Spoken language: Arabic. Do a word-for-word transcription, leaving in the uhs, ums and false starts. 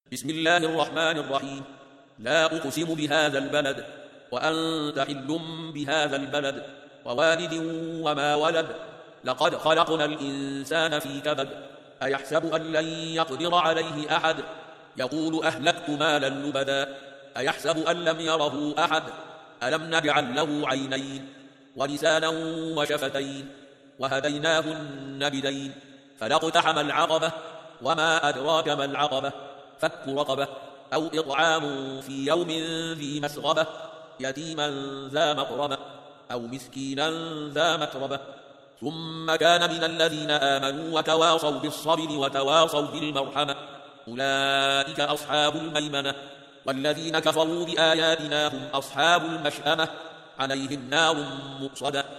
بسم الله الرحمن الرحيم. لا أقسم بهذا البلد وأنت حل بهذا البلد ووالد وما ولد. لقد خلقنا الإنسان في كبد. أيحسب أن لن يقدر عليه أحد؟ يقول أهلكت مالا لبدا. أيحسب أن لم يره أحد؟ ألم نجعل له عينين ولسانا وشفتين وهديناه النجدين فلاقتحم العقبة وما أدراك ما العقبة فك رقبة أو إطعام في يوم ذي مسغبة يتيما ذا مقربة أو مسكينا ذا متربة ثم كان من الذين آمنوا وتواصوا بالصبر وتواصوا بالمرحمة أولئك أصحاب الميمنة والذين كفروا بآياتنا هم أصحاب المشأمة عليهم نار مؤصدة.